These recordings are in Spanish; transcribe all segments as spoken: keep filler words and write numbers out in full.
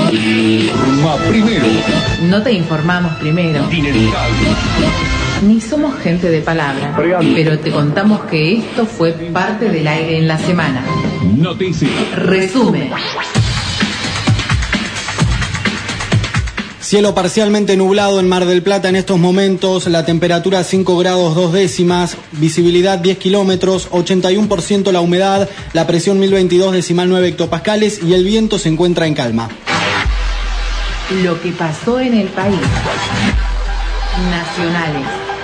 Informa primero. No te informamos primero. Inevitable. Ni somos gente de palabra. Pero te contamos que esto fue parte del aire en la semana. Noticias. Resumen. Cielo parcialmente nublado en Mar del Plata en estos momentos, la temperatura cinco grados dos décimas, visibilidad diez kilómetros, ochenta y uno por ciento la humedad, la presión mil veintidós decimal nueve hectopascales y el viento se encuentra en calma. Lo que pasó en el país. Nacionales.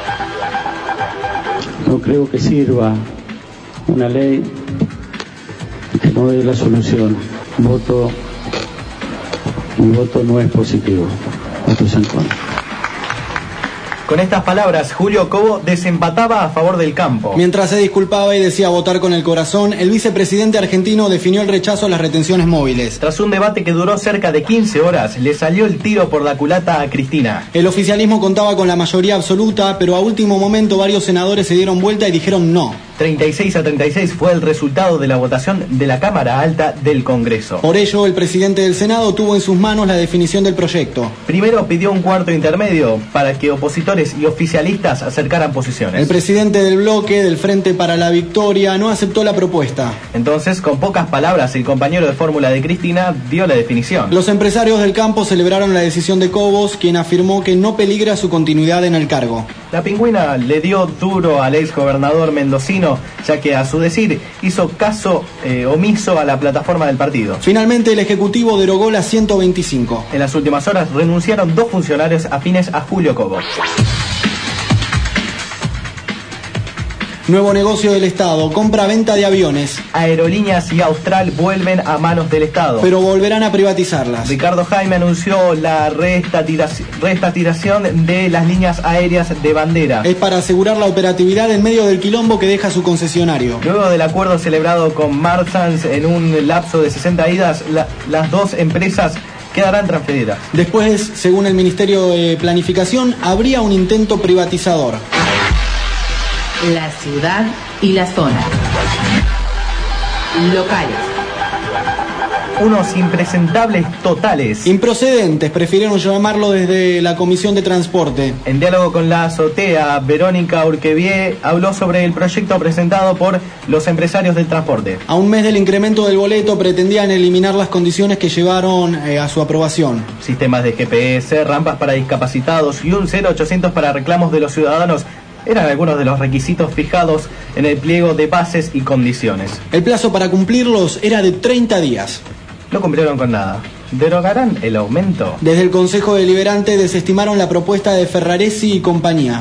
No creo que sirva una ley que no dé la solución. Voto, mi voto no es positivo. Voto es en contra. Con estas palabras, Julio Cobo desempataba a favor del campo. Mientras se disculpaba y decía votar con el corazón, el vicepresidente argentino definió el rechazo a las retenciones móviles. Tras un debate que duró cerca de quince horas, le salió el tiro por la culata a Cristina. El oficialismo contaba con la mayoría absoluta, pero a último momento varios senadores se dieron vuelta y dijeron no. treinta y seis a treinta y seis fue el resultado de la votación de la Cámara Alta del Congreso. Por ello, el presidente del Senado tuvo en sus manos la definición del proyecto. Primero pidió un cuarto intermedio para que opositores y oficialistas acercaran posiciones. El presidente del bloque del Frente para la Victoria no aceptó la propuesta. Entonces, con pocas palabras, el compañero de fórmula de Cristina dio la definición. Los empresarios del campo celebraron la decisión de Cobos, quien afirmó que no peligra su continuidad en el cargo. La pingüina le dio duro al ex gobernador mendocino, ya que a su decir hizo caso eh, omiso a la plataforma del partido. Finalmente el Ejecutivo derogó la ciento veinticinco. En las últimas horas renunciaron dos funcionarios afines a Julio Cobo. Nuevo negocio del Estado, compra-venta de aviones. Aerolíneas y Austral vuelven a manos del Estado. Pero volverán a privatizarlas. Ricardo Jaime anunció la reestatización de las líneas aéreas de bandera. Es para asegurar la operatividad en medio del quilombo que deja su concesionario. Luego del acuerdo celebrado con Marsans en un lapso de sesenta idas, la, las dos empresas quedarán transferidas. Después, según el Ministerio de Planificación, habría un intento privatizador. La ciudad y la zona. Locales. Unos impresentables totales. Improcedentes, prefirieron llamarlo desde la Comisión de Transporte. En diálogo con la azotea, Verónica Urquevier habló sobre el proyecto presentado por los empresarios del transporte. A un mes del incremento del boleto pretendían eliminar las condiciones que llevaron eh, a su aprobación. Sistemas de G P S, rampas para discapacitados y un cero ochocientos para reclamos de los ciudadanos eran algunos de los requisitos fijados en el pliego de bases y condiciones. El plazo para cumplirlos era de treinta días. No cumplieron con nada. ¿Derogarán el aumento? Desde el Consejo Deliberante desestimaron la propuesta de Ferraresi y compañía.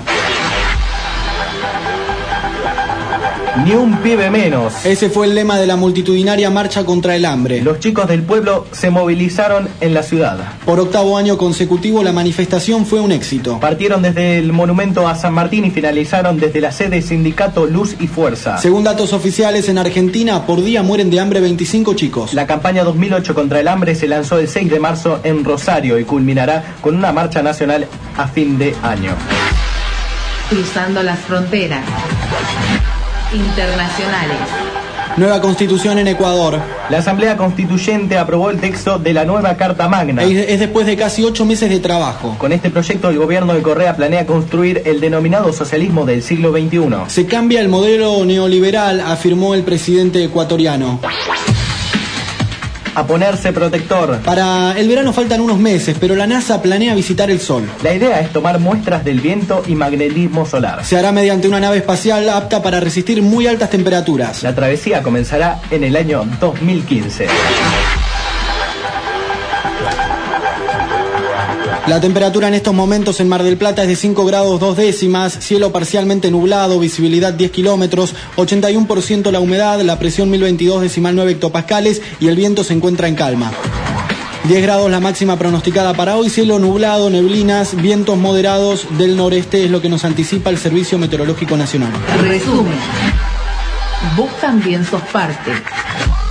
Ni un pibe menos. Ese fue el lema de la multitudinaria marcha contra el hambre. Los chicos del pueblo se movilizaron en la ciudad. Por octavo año consecutivo la manifestación fue un éxito. Partieron desde el monumento a San Martín y finalizaron desde la sede Sindicato Luz y Fuerza. Según datos oficiales, en Argentina por día mueren de hambre veinticinco chicos. La campaña dos mil ocho contra el hambre se lanzó el seis de marzo en Rosario y culminará con una marcha nacional a fin de año. Cruzando las fronteras. Internacionales. Nueva constitución en Ecuador. La Asamblea Constituyente aprobó el texto de la nueva Carta Magna. Es, es después de casi ocho meses de trabajo. Con este proyecto el gobierno de Correa planea construir el denominado socialismo del siglo veintiuno. Se cambia el modelo neoliberal, afirmó el presidente ecuatoriano. A ponerse protector. Para el verano faltan unos meses, pero la NASA planea visitar el Sol. La idea es tomar muestras del viento y magnetismo solar. Se hará mediante una nave espacial apta para resistir muy altas temperaturas. La travesía comenzará en el año dos mil quince. La temperatura en estos momentos en Mar del Plata es de cinco grados dos décimas, cielo parcialmente nublado, visibilidad diez kilómetros, ochenta y uno por ciento la humedad, la presión mil veintidós decimal nueve hectopascales y el viento se encuentra en calma. diez grados la máxima pronosticada para hoy, cielo nublado, neblinas, vientos moderados del noreste es lo que nos anticipa el Servicio Meteorológico Nacional. Resumen. Vos también sos parte.